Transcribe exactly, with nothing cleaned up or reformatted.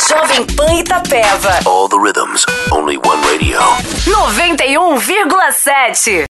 Jovem Pan Itapeva. All the rhythms, only one radio. noventa e um vírgula sete.